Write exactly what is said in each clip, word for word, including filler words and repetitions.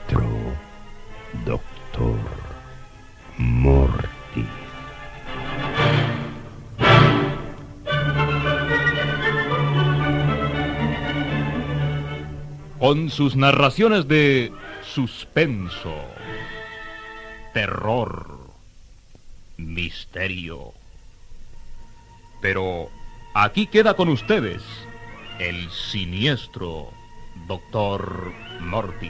siniestro doctor Mortis. Con sus narraciones de suspenso, terror, misterio. Pero aquí queda con ustedes el siniestro doctor Mortis.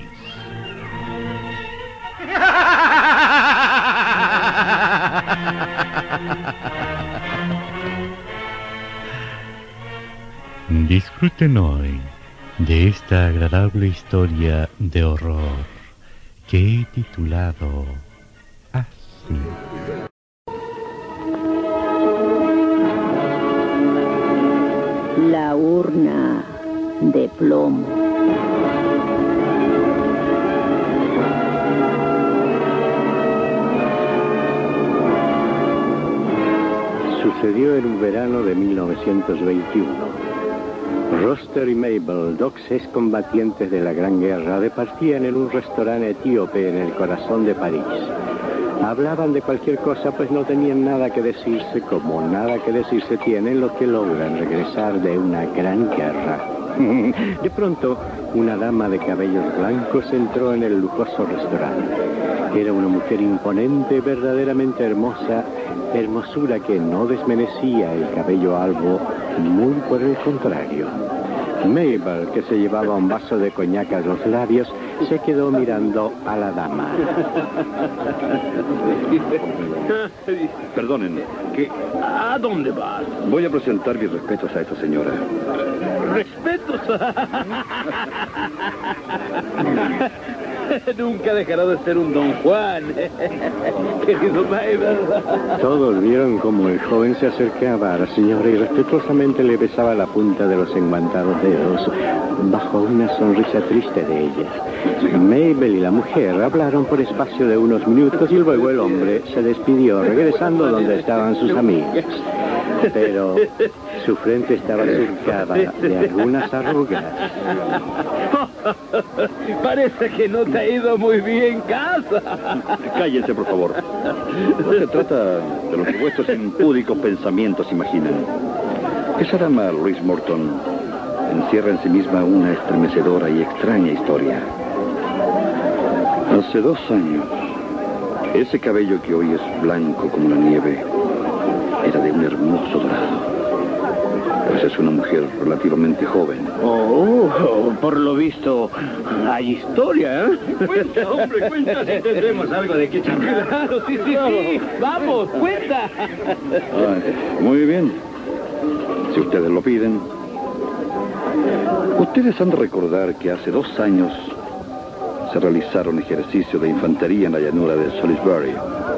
Disfruten hoy de esta agradable historia de horror que he titulado así. La urna de plomo. Sucedió en un verano de mil novecientos veintiuno. Roster y Mabel, dos excombatientes de la Gran Guerra, departían en un restaurante etíope en el corazón de París. Hablaban de cualquier cosa, pues no tenían nada que decirse, como nada que decirse tienen los que logran regresar de una gran guerra. De pronto, una dama de cabellos blancos entró en el lujoso restaurante. Era una mujer imponente, verdaderamente hermosa, hermosura que no desmenecía el cabello albo, muy por el contrario. Mabel, que se llevaba un vaso de coñac a los labios, se quedó mirando a la dama. Perdonen, ¿qué? ¿A dónde vas? Voy a presentar mis respetos a esta señora. ¿Respetos? Nunca dejará de ser un Don Juan, querido Mabel. Todos vieron cómo el joven se acercaba a la señora y respetuosamente le besaba la punta de los enguantados dedos, bajo una sonrisa triste de ella. Mabel y la mujer hablaron por espacio de unos minutos y luego el hombre se despidió, regresando donde estaban sus amigas. Pero su frente estaba surcada de algunas arrugas. Parece que no te ha ido muy bien en casa. Cállense, por favor. No se trata de lo que vuestros impúdicos pensamientos imaginan. Esa dama, Louise Morton, encierra en sí misma una estremecedora y extraña historia. Hace dos años, ese cabello que hoy es blanco como la nieve era de un hermoso dorado. Pues es una mujer relativamente joven. Oh, por lo visto, hay historia, ¿eh? Cuenta, hombre, cuenta si tendremos algo de qué charlar. Claro, sí, sí, sí. Vamos, cuenta. Ay, muy bien. Si ustedes lo piden. Ustedes han de recordar que hace dos años se realizaron ejercicios de infantería en la llanura de Salisbury.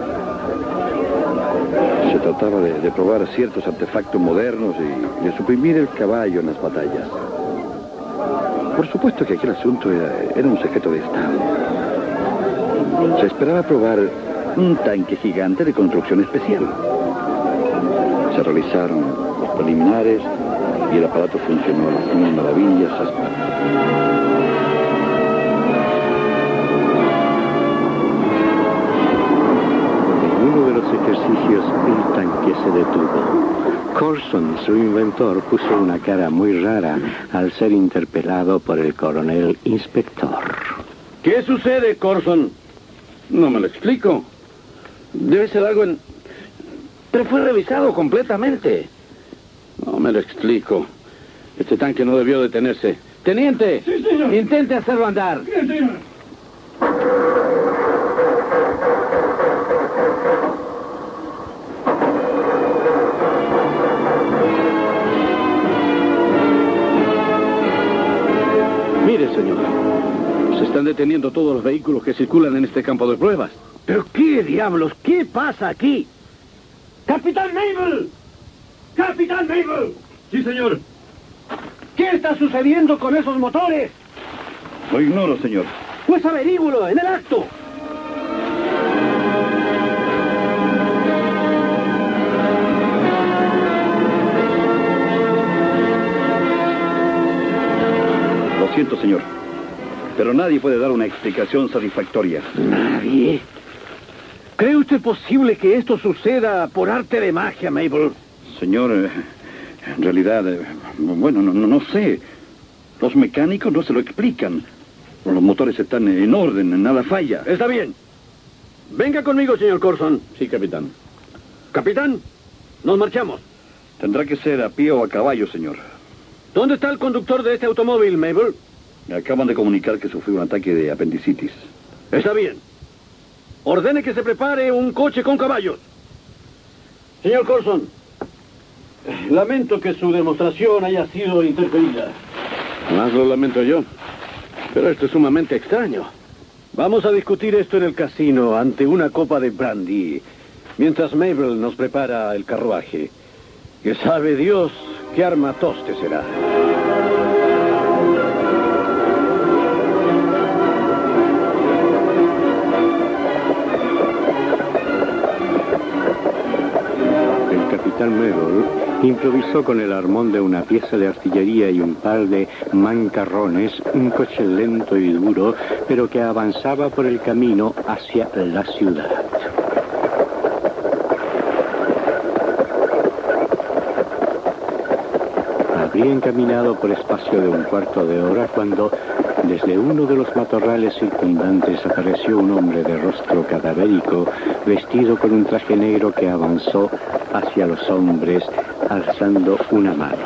Se trataba de, de probar ciertos artefactos modernos y de suprimir el caballo en las batallas. Por supuesto que aquel asunto era, era un secreto de Estado. Se esperaba probar un tanque gigante de construcción especial. Se realizaron los preliminares y el aparato funcionó a mil maravillas hasta... ejercicios, el tanque se detuvo. Corson, su inventor, puso una cara muy rara al ser interpelado por el coronel inspector. ¿Qué sucede, Corson? No me lo explico. Debe ser algo en... Pero fue revisado completamente. No me lo explico. Este tanque no debió detenerse. ¡Teniente! Sí, señor. Intente hacerlo andar. Bien, señor. Mire, señor, se están deteniendo todos los vehículos que circulan en este campo de pruebas. ¿Pero qué diablos? ¿Qué pasa aquí? ¡Capitán Mabel! ¡Capitán Mabel! Sí, señor. ¿Qué está sucediendo con esos motores? Lo ignoro, señor. Pues averígualo, en el acto. Lo siento, señor. Pero nadie puede dar una explicación satisfactoria. ¿Nadie? ¿Cree usted posible que esto suceda por arte de magia, Mabel? Señor, eh, en realidad, eh, bueno, no, no, no sé. Los mecánicos no se lo explican. Los motores están en orden, nada falla. Está bien. Venga conmigo, señor Corson. Sí, capitán. Capitán, nos marchamos. Tendrá que ser a pie o a caballo, señor. ¿Dónde está el conductor de este automóvil, Mabel? Me acaban de comunicar que sufrió un ataque de apendicitis. Está bien. Ordene que se prepare un coche con caballos. Señor Corson, lamento que su demostración haya sido interferida. Más lo lamento yo. Pero esto es sumamente extraño. Vamos a discutir esto en el casino ante una copa de brandy, mientras Mabel nos prepara el carruaje. Que sabe Dios qué armatoste será. El capitán Mabel improvisó con el armón de una pieza de artillería y un par de mancarrones un coche lento y duro, pero que avanzaba por el camino hacia la ciudad. Habrían caminado por espacio de un cuarto de hora cuando, desde uno de los matorrales circundantes, apareció un hombre de rostro cadavérico, vestido con un traje negro que avanzó hacia los hombres, alzando una mano.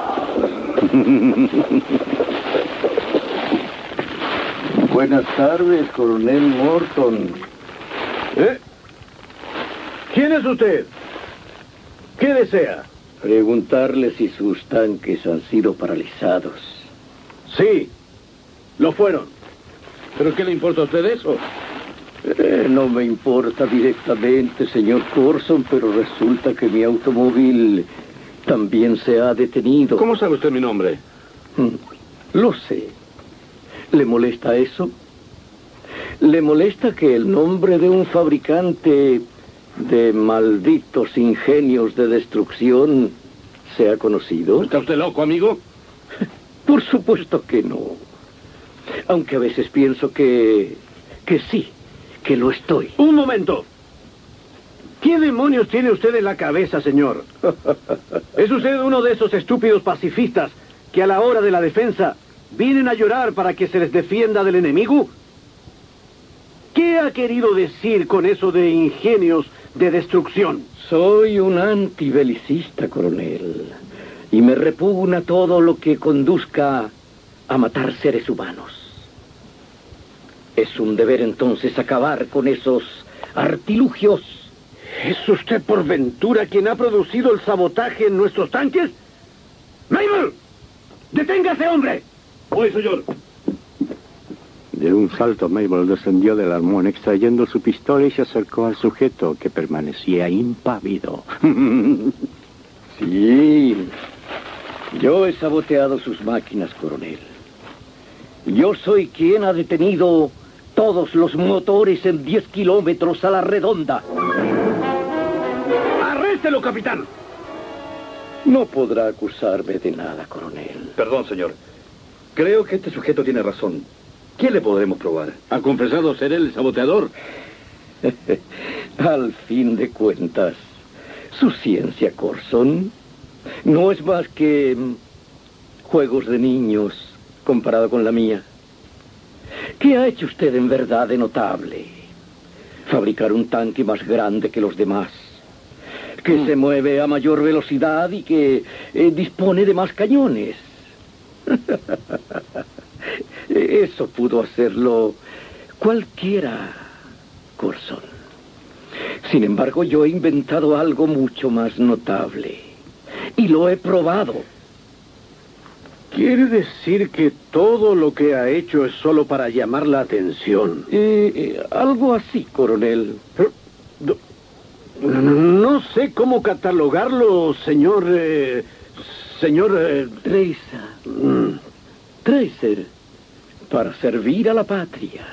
Buenas tardes, coronel Morton. ¿Eh? ¿Quién es usted? ¿Qué desea? Preguntarle si sus tanques han sido paralizados. Sí, lo fueron. ¿Pero qué le importa a usted eso? Eh, no me importa directamente, señor Corson, pero resulta que mi automóvil también se ha detenido. ¿Cómo sabe usted mi nombre? Lo sé. ¿Le molesta eso? ¿Le molesta que el nombre de un fabricante de malditos ingenios de destrucción sea conocido? ¿Está usted loco, amigo? Por supuesto que no. Aunque a veces pienso que... que sí, que lo estoy. Un momento. ¿Qué demonios tiene usted en la cabeza, señor? ¿Es usted uno de esos estúpidos pacifistas que a la hora de la defensa vienen a llorar para que se les defienda del enemigo? ¿Qué ha querido decir con eso de ingenios de destrucción? Soy un antibelicista, coronel, y me repugna todo lo que conduzca a matar seres humanos. Es un deber entonces acabar con esos artilugios. ¿Es usted por ventura quien ha producido el sabotaje en nuestros tanques? ¡Mabel! ¡Detenga a ese hombre! ¡Oye, señor! De un salto, Mabel descendió del armón, extrayendo su pistola y se acercó al sujeto, que permanecía impávido. Sí, yo he saboteado sus máquinas, coronel. Yo soy quien ha detenido todos los motores en diez kilómetros a la redonda. ¡Arréstelo, capitán! No podrá acusarme de nada, coronel. Perdón, señor. Creo que este sujeto tiene razón. ¿Qué le podremos probar? ¿Ha confesado ser él el saboteador? Al fin de cuentas, su ciencia, Corson, no es más que juegos de niños comparado con la mía. ¿Qué ha hecho usted en verdad de notable? Fabricar un tanque más grande que los demás, que mm. se mueve a mayor velocidad y que eh, dispone de más cañones. Eso pudo hacerlo cualquiera, Corson. Sin embargo, yo he inventado algo mucho más notable. Y lo he probado. ¿Quiere decir que todo lo que ha hecho es solo para llamar la atención? Eh, eh, algo así, coronel. Pero, no, no sé cómo catalogarlo, señor... Eh, señor... Eh, Tracer. Mm. Tracer. Para servir a la patria.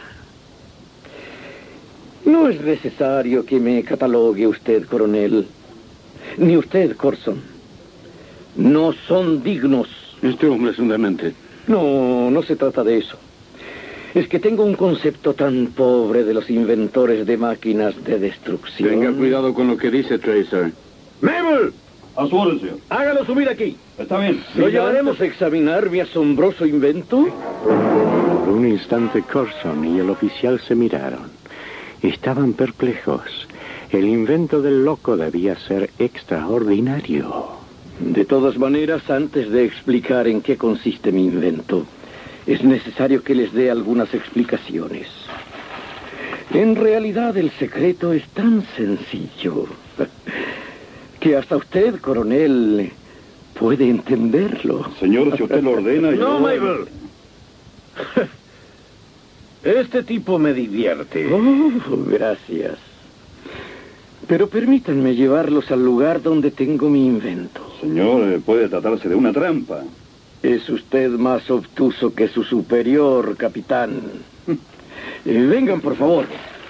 No es necesario que me catalogue usted, coronel. Ni usted, Corson. No son dignos. Este hombre es un demente. No, no se trata de eso. Es que tengo un concepto tan pobre de los inventores de máquinas de destrucción. Tenga cuidado con lo que dice, Tracer. ¡Mabel! A su orden, señor. Hágalo subir aquí. Está bien. ¿Lo llevaremos a examinar mi asombroso invento? Por un instante Corson y el oficial se miraron. Estaban perplejos. El invento del loco debía ser extraordinario. De todas maneras, antes de explicar en qué consiste mi invento, es necesario que les dé algunas explicaciones. En realidad, el secreto es tan sencillo que hasta usted, coronel, puede entenderlo. Señor, si usted lo ordena, yo... No, Mabel. Este tipo me divierte. Oh, gracias. Pero permítanme llevarlos al lugar donde tengo mi invento. Señor, eh, puede tratarse de una trampa. Es usted más obtuso que su superior, capitán. Eh, vengan, por favor.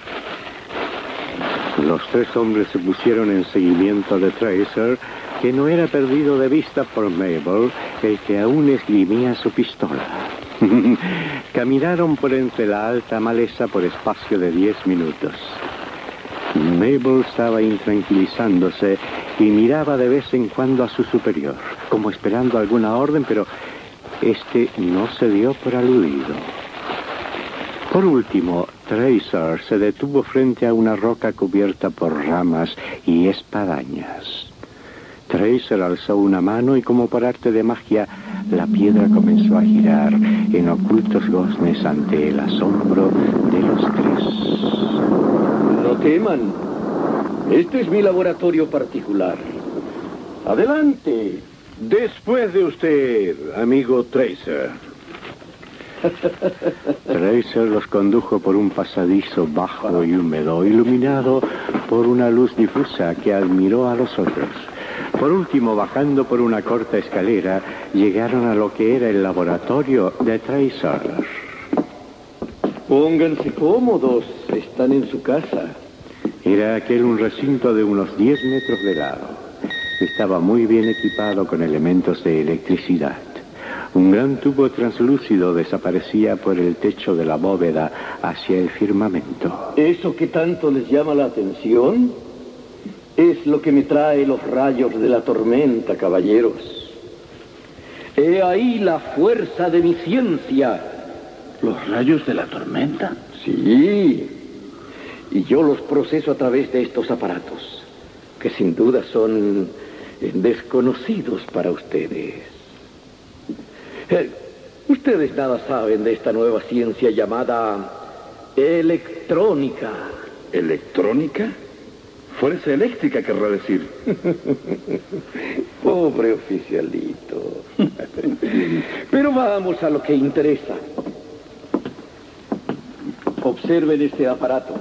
Los tres hombres se pusieron en seguimiento de Tracer, que no era perdido de vista por Mabel, el que aún esgrimía su pistola. Caminaron por entre la alta maleza por espacio de diez minutos. Mabel estaba intranquilizándose y miraba de vez en cuando a su superior, como esperando alguna orden, pero este no se dio por aludido. Por último, Tracer se detuvo frente a una roca cubierta por ramas y espadañas. Tracer alzó una mano y, como por arte de magia, la piedra comenzó a girar en ocultos goznes ante el asombro de los tres. No teman. Este es mi laboratorio particular. Adelante. Después de usted, amigo Tracer. Tracer los condujo por un pasadizo bajo y húmedo, iluminado por una luz difusa que admiró a los otros. Por último, bajando por una corta escalera, llegaron a lo que era el laboratorio de Tracer. Pónganse cómodos, están en su casa. Era aquel un recinto de unos diez metros de lado. Estaba muy bien equipado con elementos de electricidad. Un gran tubo translúcido desaparecía por el techo de la bóveda hacia el firmamento. ¿Eso que tanto les llama la atención? Es lo que me trae los rayos de la tormenta, caballeros. He ahí la fuerza de mi ciencia. ¿Los rayos de la tormenta? Sí. Y yo los proceso a través de estos aparatos, que sin duda son desconocidos para ustedes. Eh, ustedes nada saben de esta nueva ciencia llamada electrónica. ¿Electrónica? Fuerza eléctrica, querrá decir. Pobre oficialito. Pero vamos a lo que interesa. Observen este aparato.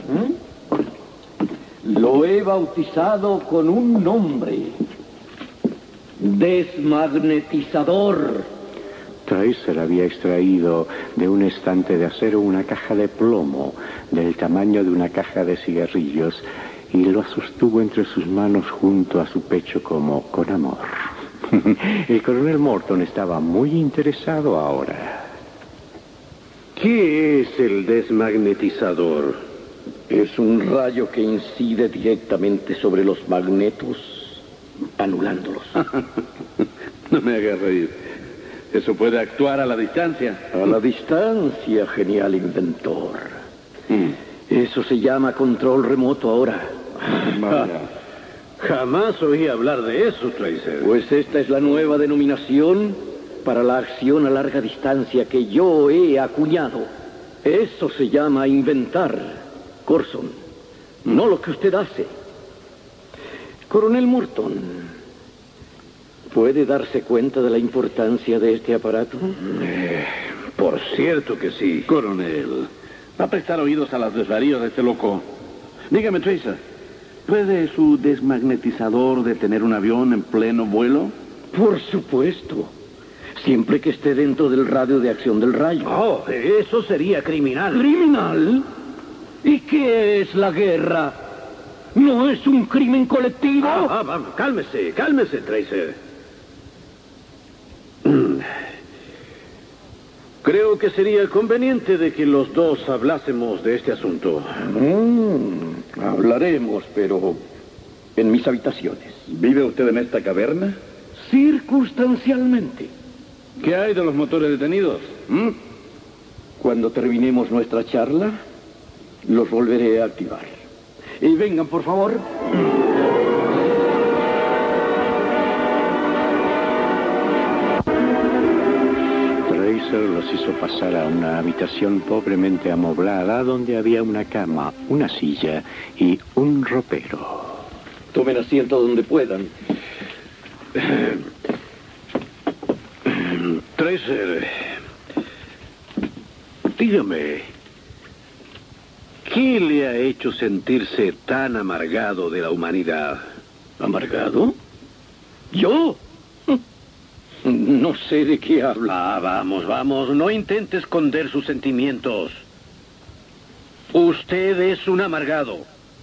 ¿Mm? Lo he bautizado con un nombre. Desmagnetizador. Tracer había extraído de un estante de acero una caja de plomo del tamaño de una caja de cigarrillos y lo sostuvo entre sus manos junto a su pecho como con amor. El coronel Morton estaba muy interesado ahora. ¿Qué es el desmagnetizador? Es un rayo que incide directamente sobre los magnetos, anulándolos. No me haga reír. Eso puede actuar a la distancia. A la distancia, genial inventor. Mm. Eso se llama control remoto ahora. Vaya. Jamás oí hablar de eso, Tracer. Pues esta es la nueva denominación para la acción a larga distancia que yo he acuñado. Eso se llama inventar, Corson. No lo que usted hace. Coronel Morton, ¿puede darse cuenta de la importancia de este aparato? Eh, por cierto que sí. Coronel, va a prestar oídos a las desvaríos de este loco. Dígame, Tracer, ¿puede su desmagnetizador detener un avión en pleno vuelo? Por supuesto. Siempre que esté dentro del radio de acción del rayo. Oh, eso sería criminal. ¿Criminal? ¿Y qué es la guerra? ¿No es un crimen colectivo? Ah, ah, vamos, cálmese, cálmese, Tracer. Creo que sería conveniente de que los dos hablásemos de este asunto. Mm, hablaremos, pero en mis habitaciones. ¿Vive usted en esta caverna? Circunstancialmente. ¿Qué hay de los motores detenidos? ¿Mm? Cuando terminemos nuestra charla, los volveré a activar. Y vengan, por favor. Tracer los hizo pasar a una habitación pobremente amoblada donde había una cama, una silla y un ropero. Tomen asiento donde puedan. Tracer, dígame, ¿qué le ha hecho sentirse tan amargado de la humanidad? ¿Amargado? ¿Yo? No sé de qué habla. Ah, vamos, vamos, no intente esconder sus sentimientos. Usted es un amargado.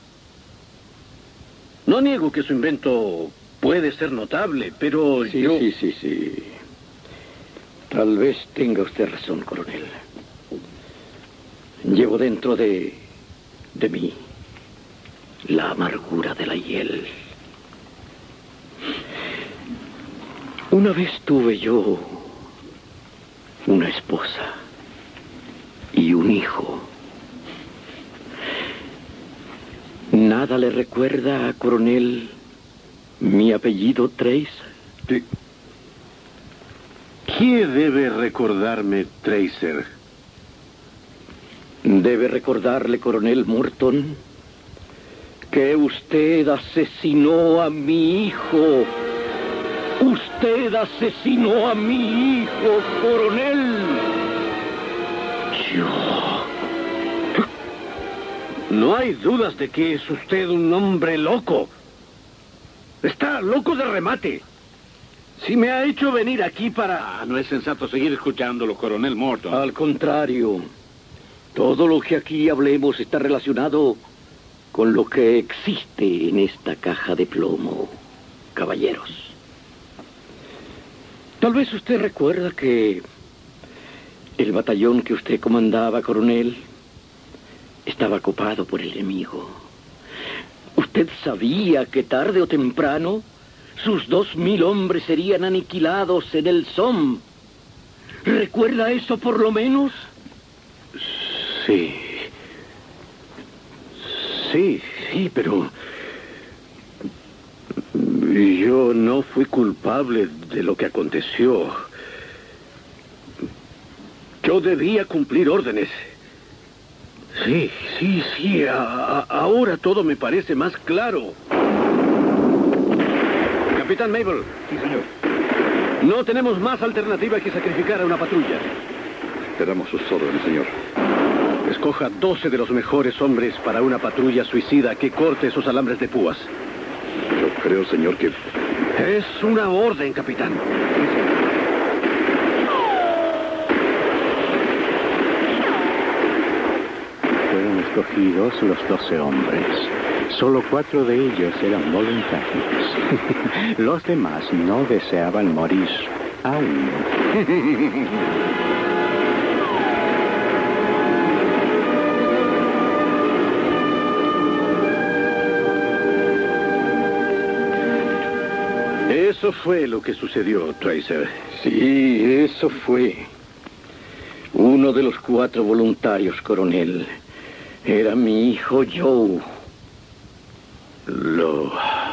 No niego que su invento puede ser notable, pero Sí, yo... sí, sí, sí. Tal vez tenga usted razón, coronel. Llevo dentro de... de mí la amargura de la hiel. Una vez tuve yo una esposa y un hijo. ¿Nada le recuerda, coronel, mi apellido Tracer? Sí. ¿Qué debe recordarme, Tracer? Debe recordarle, coronel Morton, que usted asesinó a mi hijo. Usted asesinó a mi hijo, coronel. Yo... No hay dudas de que es usted un hombre loco. Está loco de remate. Si me ha hecho venir aquí para... Ah, no es sensato seguir escuchándolo, coronel Morton. Al contrario, todo lo que aquí hablemos está relacionado con lo que existe en esta caja de plomo, caballeros. Tal vez usted recuerda que el batallón que usted comandaba, coronel, estaba copado por el enemigo. Usted sabía que tarde o temprano sus dos mil hombres serían aniquilados en el Somme. ¿Recuerda eso por lo menos? Sí. Sí, sí, pero... Yo no fui culpable de lo que aconteció. Yo debía cumplir órdenes. Sí, sí, sí. A, a, ahora todo me parece más claro. Capitán Mabel. Sí, señor. No tenemos más alternativa que sacrificar a una patrulla. Esperamos sus órdenes, señor. Escoja doce de los mejores hombres para una patrulla suicida que corte esos alambres de púas. Yo creo, señor, que... Es una orden, capitán. Fueron escogidos los doce hombres. Solo cuatro de ellos eran voluntarios. Los demás no deseaban morir aún. Eso fue lo que sucedió, Tracer. Sí, eso fue. Uno de los cuatro voluntarios, coronel, era mi hijo Joe. Lo...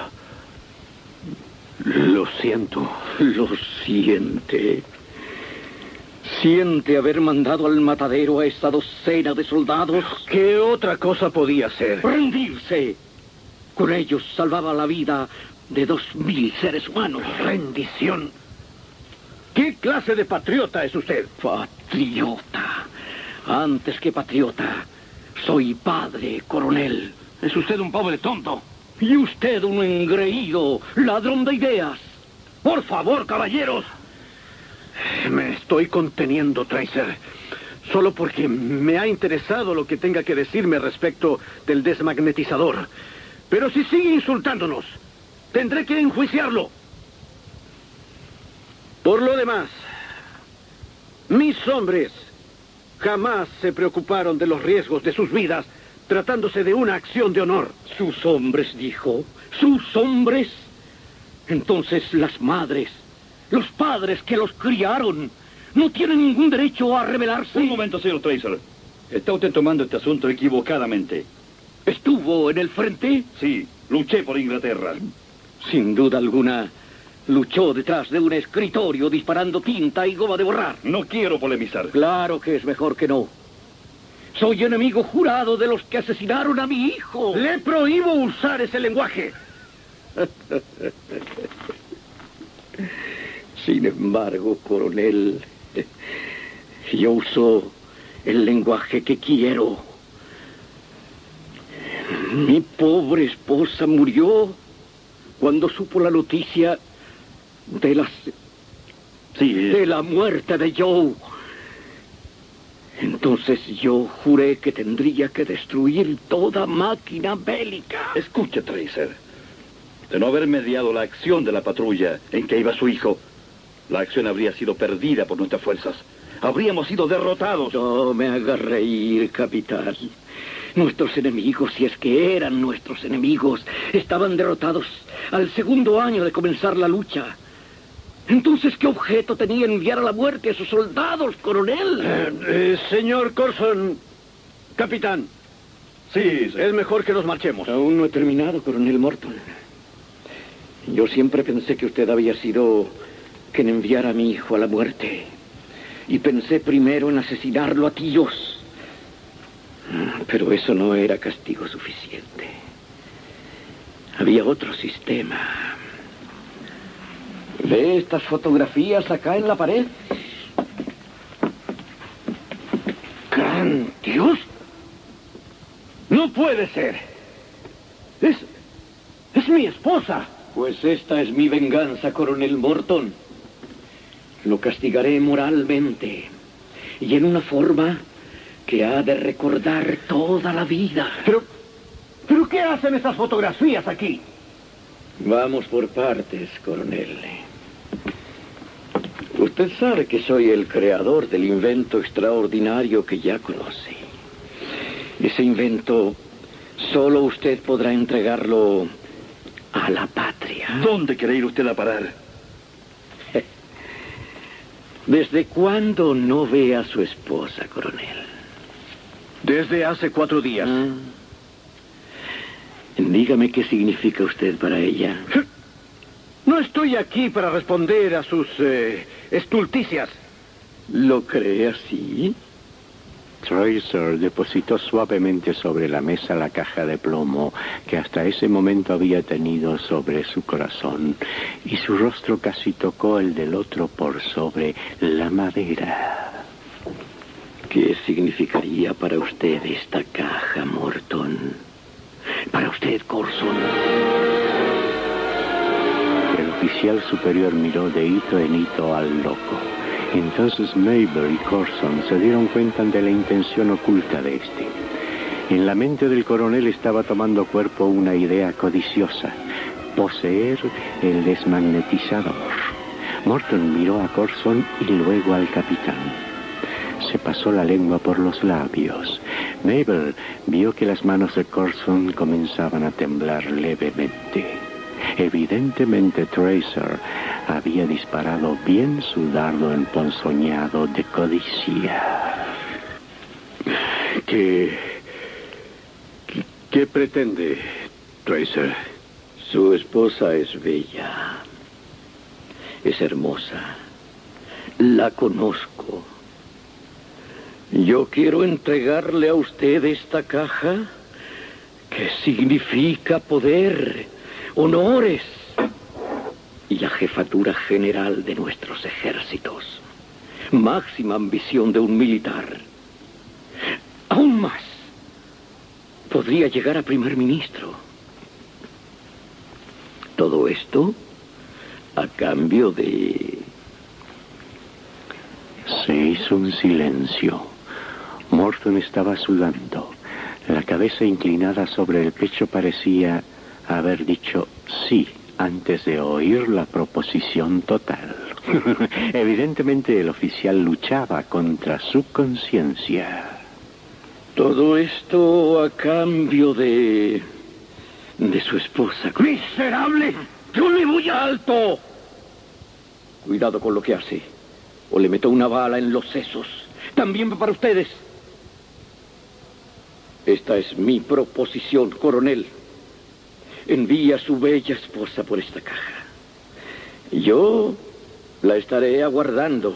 Lo siento. Lo siente. Siente haber mandado al matadero a esta docena de soldados. ¿Qué otra cosa podía hacer? ¡Rendirse! Con ellos salvaba la vida de dos mil seres humanos. Rendición. ¿Qué clase de patriota es usted? Patriota. Antes que patriota, soy padre, coronel. Es usted un pobre tonto. Y usted un engreído, ladrón de ideas. Por favor, caballeros. Me estoy conteniendo, Tracer. Solo porque me ha interesado lo que tenga que decirme respecto del desmagnetizador. Pero si sigue insultándonos, tendré que enjuiciarlo. Por lo demás, Mis hombres jamás se preocuparon de los riesgos de sus vidas, tratándose de una acción de honor. Sus hombres, dijo. Sus hombres. Entonces las madres, los padres que los criaron, no tienen ningún derecho a rebelarse. Un momento, señor Tracer. Está usted tomando este asunto equivocadamente. ¿Estuvo en el frente? Sí, luché por Inglaterra. Sin duda alguna, luchó detrás de un escritorio disparando tinta y goma de borrar. No quiero polemizar. Claro que es mejor que no. Soy enemigo jurado de los que asesinaron a mi hijo. Le prohíbo usar ese lenguaje. Sin embargo, coronel, yo uso el lenguaje que quiero. Mi pobre esposa murió cuando supo la noticia de las... Sí, de la muerte de Joe. Entonces yo juré que tendría que destruir toda máquina bélica. Escuche, Tracer. De no haber mediado la acción de la patrulla en que iba su hijo, la acción habría sido perdida por nuestras fuerzas. Habríamos sido derrotados. No me haga reír, capitán. Nuestros enemigos, si es que eran nuestros enemigos, estaban derrotados al segundo año de comenzar la lucha. Entonces, ¿qué objeto tenía enviar a la muerte a sus soldados, coronel? Eh, eh, señor Corson, capitán. Sí, sí. Es mejor que nos marchemos. Aún no he terminado, coronel Morton. Yo siempre pensé que usted había sido quien enviara a mi hijo a la muerte. Y pensé primero en asesinarlo a tiros. Pero eso no era castigo suficiente. Había otro sistema. ¿Ve estas fotografías acá en la pared? ¡Gran Dios! ¡No puede ser! Es... es mi esposa. Pues esta es mi venganza, coronel Morton. Lo castigaré moralmente y en una forma que ha de recordar toda la vida. Pero... ¿pero qué hacen esas fotografías aquí? Vamos por partes, coronel. Usted sabe que soy el creador del invento extraordinario que ya conoce. Ese invento, solo usted podrá entregarlo a la patria. ¿Dónde quiere ir usted a parar? ¿Desde cuándo no ve a su esposa, coronel? Desde hace cuatro días. Ah. Dígame qué significa usted para ella. No estoy aquí para responder a sus eh, estulticias. ¿Lo cree así? Tracer depositó suavemente sobre la mesa la caja de plomo que hasta ese momento había tenido sobre su corazón, y su rostro casi tocó el del otro por sobre la madera. ¿Qué significaría para usted esta caja, Morton? Para usted, Corson. El oficial superior miró de hito en hito al loco. Entonces Mabel y Corson se dieron cuenta de la intención oculta de este. En la mente del coronel estaba tomando cuerpo una idea codiciosa: poseer el desmagnetizador. Morton miró a Corson y luego al capitán. Se pasó la lengua por los labios. Mabel vio que las manos de Corson comenzaban a temblar levemente. Evidentemente Tracer había disparado bien su dardo emponzoñado de codicia. ¿Qué... qué, qué pretende, Tracer? Su esposa es bella. Es hermosa. La conozco. Yo quiero entregarle a usted esta caja que significa poder, honores y la jefatura general de nuestros ejércitos. Máxima ambición de un militar. Aún más, podría llegar a primer ministro. Todo esto a cambio de... Se hizo un silencio. Morton estaba sudando. La cabeza inclinada sobre el pecho parecía haber dicho sí antes de oír la proposición total. Evidentemente el oficial luchaba contra su conciencia. Todo esto a cambio de... de su esposa. ¡Miserable! ¡Yo le voy a... ¡Alto! Cuidado con lo que hace, o le meto una bala en los sesos. También va para ustedes. Esta es mi proposición, coronel. Envía a su bella esposa por esta caja. Yo la estaré aguardando.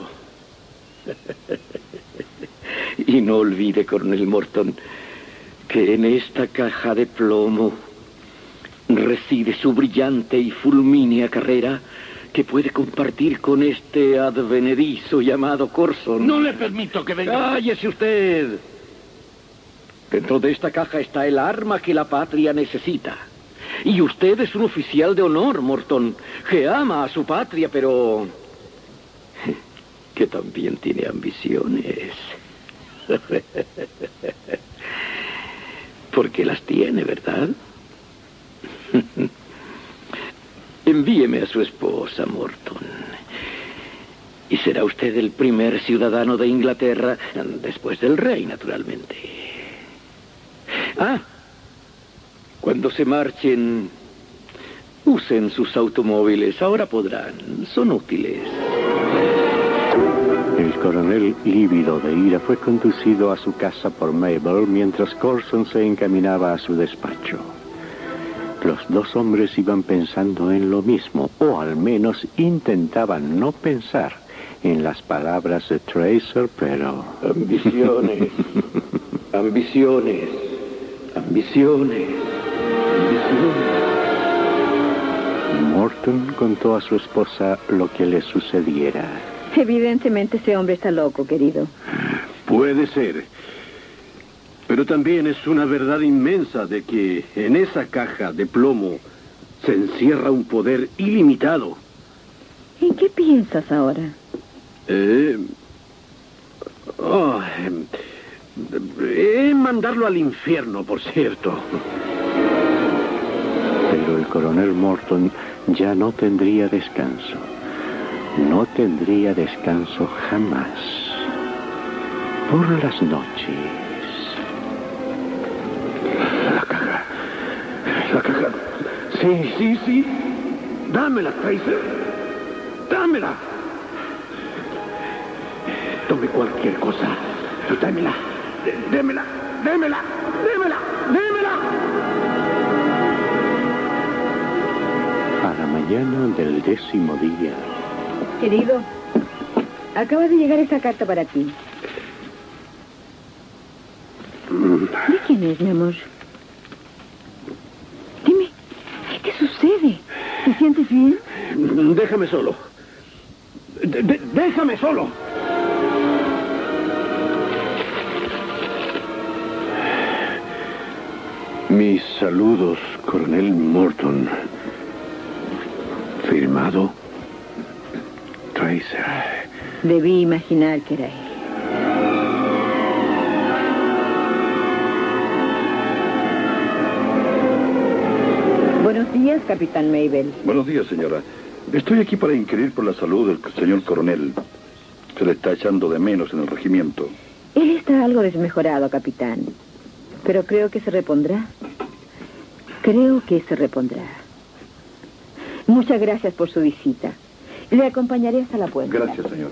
Y no olvide, coronel Morton, que en esta caja de plomo reside su brillante y fulmínea carrera que puede compartir con este advenedizo llamado Corson. No le permito que venga. ¡Cállese usted! Dentro de esta caja está el arma que la patria necesita. Y usted es un oficial de honor, Morton, que ama a su patria, pero que también tiene ambiciones. Porque las tiene, ¿verdad? Envíeme a su esposa, Morton. Y será usted el primer ciudadano de Inglaterra, después del rey, naturalmente. Ah, cuando se marchen, usen sus automóviles. Ahora podrán. Son útiles. El coronel, lívido de ira, fue conducido a su casa por Mabel mientras Corson se encaminaba a su despacho. Los dos hombres iban pensando en lo mismo, o al menos intentaban no pensar en las palabras de Tracer, pero... Ambiciones. Ambiciones. Ambiciones. Ambiciones. Morton contó a su esposa lo que le sucediera. Evidentemente ese hombre está loco, querido. Puede ser. Pero también es una verdad inmensa de que en esa caja de plomo se encierra un poder ilimitado. ¿En qué piensas ahora? Eh... Oh, eh, mandarlo al infierno, por cierto. Pero el coronel Morton ya no tendría descanso. No tendría descanso jamás. Por las noches. La caja. La caja. Sí, sí, sí. Dámela, Tracer. Dámela. Tome cualquier cosa. Dámela. Démela. Démela. Démela. Démela. A la mañana del décimo día. Querido, acaba de llegar esta carta para ti. ¿De quién es, mi amor? Dime, ¿qué te sucede? ¿Te sientes bien? Déjame solo. De- de- déjame solo. Mis saludos, coronel Morton. Firmado Tracer. Debí imaginar que era él. Buenos días, capitán Mabel. Buenos días, señora. Estoy aquí para inquirir por la salud del señor coronel. Se le está echando de menos en el regimiento. Él está algo desmejorado, capitán. Pero creo que se repondrá. Creo que se repondrá. Muchas gracias por su visita. Le acompañaré hasta la puerta. Gracias, señora.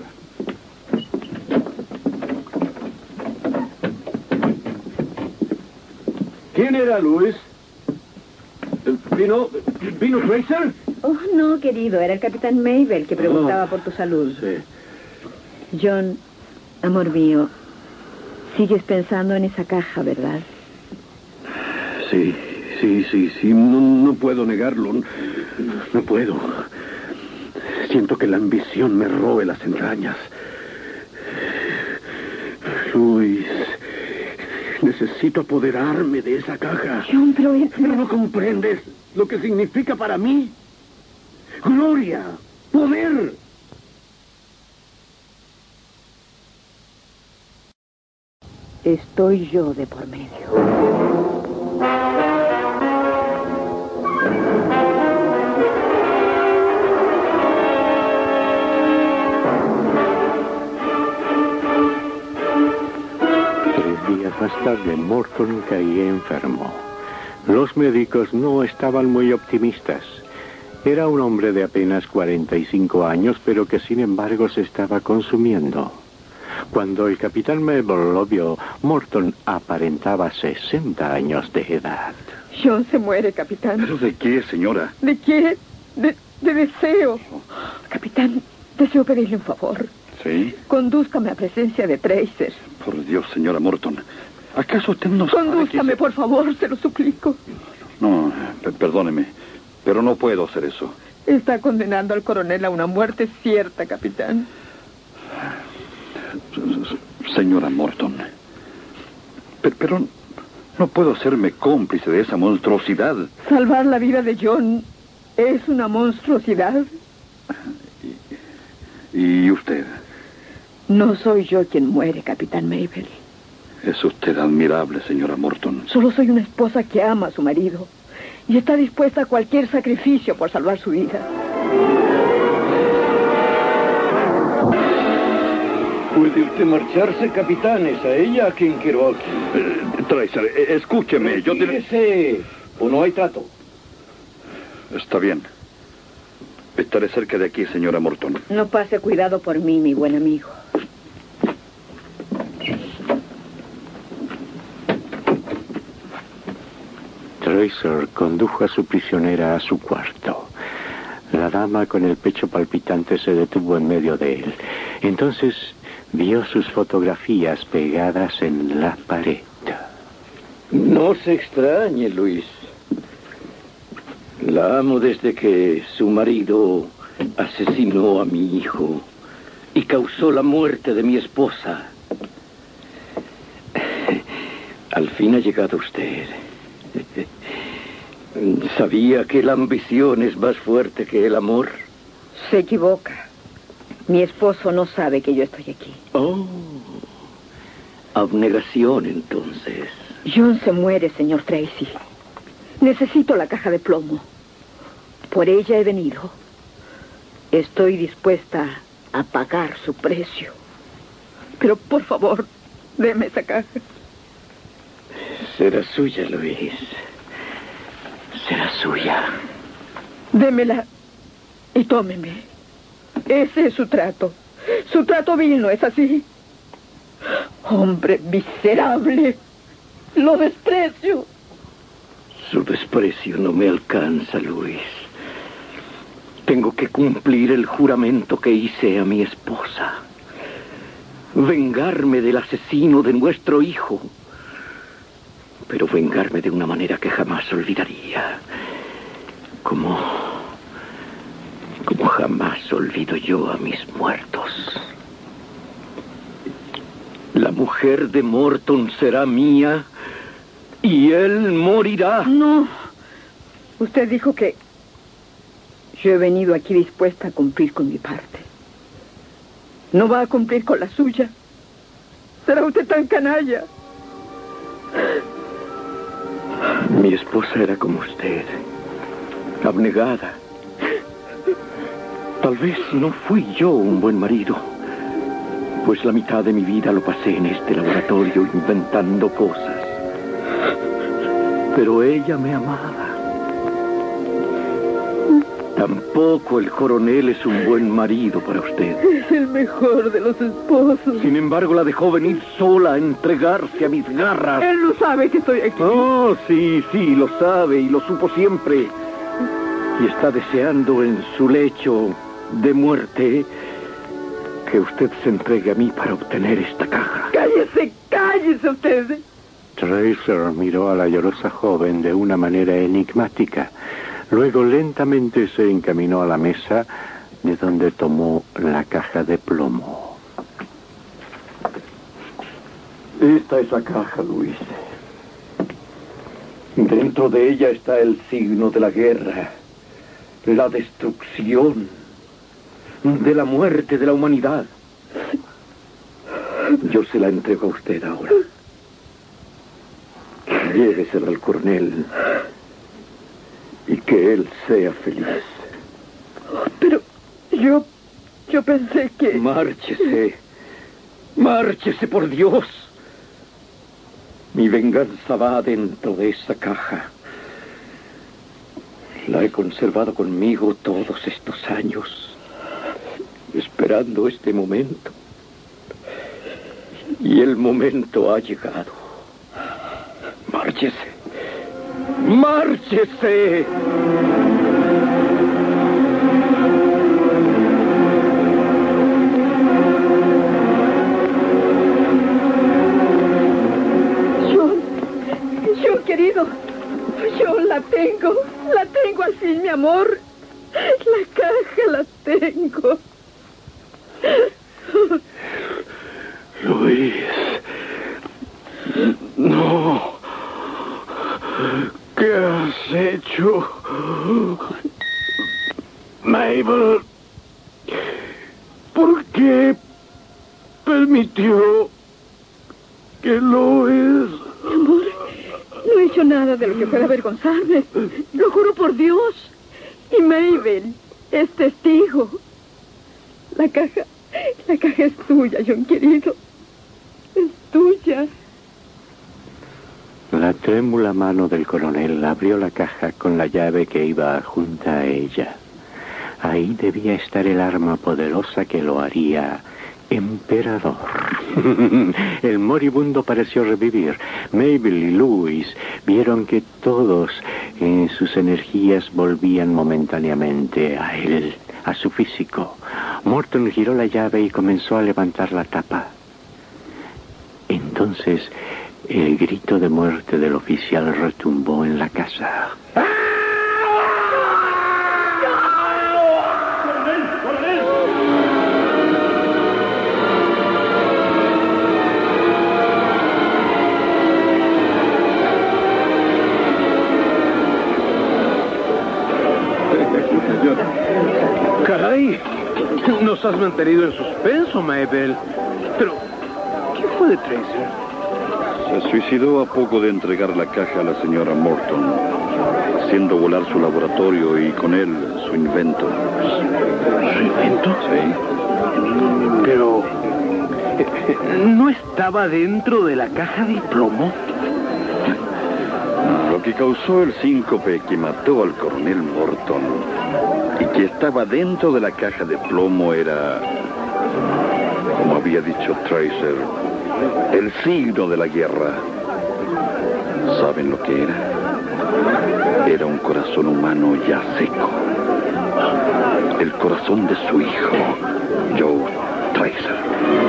¿Quién era, Luis? ¿Vino, vino Tracer? Oh, no, querido. Era el capitán Mabel que preguntaba Oh, por tu salud. Sí. John, amor mío, sigues pensando en esa caja, ¿verdad? Sí, sí, sí, sí. No, no puedo negarlo. No, no puedo. Siento que la ambición me robe las entrañas. Luis, necesito apoderarme de esa caja. John, pero es... Pero no comprendes lo que significa para mí. Gloria, poder. Estoy yo de por medio. de Morton caía enfermo. Los médicos no estaban muy optimistas. Era un hombre de apenas cuarenta y cinco años, pero que sin embargo se estaba consumiendo. Cuando el capitán Mabel lo vio, Morton aparentaba sesenta años de edad. John se muere, capitán. ¿Pero de qué, señora? ¿De qué? De, de deseo. Capitán, deseo pedirle un favor. ¿Sí? Condúzcame a presencia de Tracer. Por Dios, señora Morton. ¿Acaso usted no sabe Condúzcame, que se... por favor, se lo suplico. No, p- perdóneme, pero no puedo hacer eso. Está condenando al coronel a una muerte cierta, capitán. Señora Morton. Pero, pero no puedo hacerme cómplice de esa monstruosidad. Salvar la vida de John es una monstruosidad. ¿Y usted? No soy yo quien muere, capitán Mabel. Es usted admirable, señora Morton. Solo soy una esposa que ama a su marido y está dispuesta a cualquier sacrificio por salvar su vida. Puede usted marcharse, capitán. Es a ella a quien quiero aquí. Eh, Tracer, eh, escúcheme. Yo te... Fíjese, o no hay trato. Está bien. Estaré cerca de aquí, señora Morton. No pase cuidado por mí, mi buen amigo. Tracer condujo a su prisionera a su cuarto. La dama con el pecho palpitante se detuvo en medio de él. Entonces vio sus fotografías pegadas en la pared. No se extrañe, Luis. La amo desde que su marido asesinó a mi hijo y causó la muerte de mi esposa. Al fin ha llegado usted. ¿Sabía que la ambición es más fuerte que el amor? Se equivoca. Mi esposo no sabe que yo estoy aquí. Oh, abnegación entonces. John se muere, señor Tracy. Necesito la caja de plomo. Por ella he venido. Estoy dispuesta a pagar su precio. Pero, por favor, deme esa caja. Será suya, Luis. Será suya. Démela y tómeme. Ese es su trato. Su trato vil, ¿no es así? Hombre miserable. Lo desprecio. Su desprecio no me alcanza, Luis. Tengo que cumplir el juramento que hice a mi esposa. Vengarme del asesino de nuestro hijo. Pero vengarme de una manera que jamás olvidaría. Como... como jamás olvido yo a mis muertos. La mujer de Morton será mía y él morirá. No. Usted dijo que yo he venido aquí dispuesta a cumplir con mi parte. ¿No va a cumplir con la suya? ¿Será usted tan canalla? Mi esposa era como usted, abnegada. Tal vez no fui yo un buen marido, pues la mitad de mi vida lo pasé en este laboratorio inventando cosas. Pero ella me amaba. Tampoco el coronel es un buen marido para usted. Es el mejor de los esposos. Sin embargo, la dejó venir sola a entregarse a mis garras. Él no sabe que estoy aquí. Oh, sí, sí, lo sabe y lo supo siempre. Y está deseando en su lecho de muerte que usted se entregue a mí para obtener esta caja. ¡Cállese, cállese usted! Tracer miró a la llorosa joven de una manera enigmática. Luego lentamente se encaminó a la mesa, de donde tomó la caja de plomo. Esta es la caja, Luis. Dentro de ella está el signo de la guerra, la destrucción, de la muerte de la humanidad. Yo se la entrego a usted ahora. Llévesela al coronel y que él sea feliz. Pero yo... yo pensé que... Márchese. Márchese, por Dios. Mi venganza va dentro de esa caja. La he conservado conmigo todos estos años, esperando este momento. Y el momento ha llegado. ¡Márchese! ¡Márchese! Querido, yo la tengo, la tengo al fin, mi amor. La caja la tengo. Luis, no. ¿Qué has hecho? Mabel, ¿por qué permitió que Luis... Mi amor, no he hecho nada de lo que pueda avergonzarme. Lo juro por Dios. Y Mabel es testigo. La caja, la caja es tuya, John querido. Es tuya. La trémula mano del coronel abrió la caja con la llave que iba junta a ella. Ahí debía estar el arma poderosa que lo haría emperador. El moribundo pareció revivir. Mabel y Louis vieron que todos en sus energías volvían momentáneamente a él, a su físico. Morton giró la llave y comenzó a levantar la tapa. Entonces, el grito de muerte del oficial retumbó en la casa. Caray, nos has mantenido en suspenso, Mabel. Pero, ¿qué fue de Tracer? Se suicidó a poco de entregar la caja a la señora Morton, haciendo volar su laboratorio y con él su invento. ¿Su invento? Sí. Pero, ¿no estaba dentro de la caja de plomo? Lo que causó el síncope que mató al coronel Morton y que estaba dentro de la caja de plomo era, como había dicho Tracer, el signo de la guerra. ¿Saben lo que era? Era un corazón humano ya seco. El corazón de su hijo, Joe Tracer.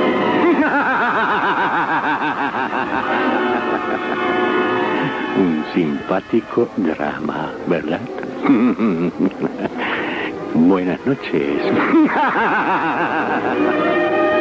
Un simpático drama, ¿verdad? Buenas noches.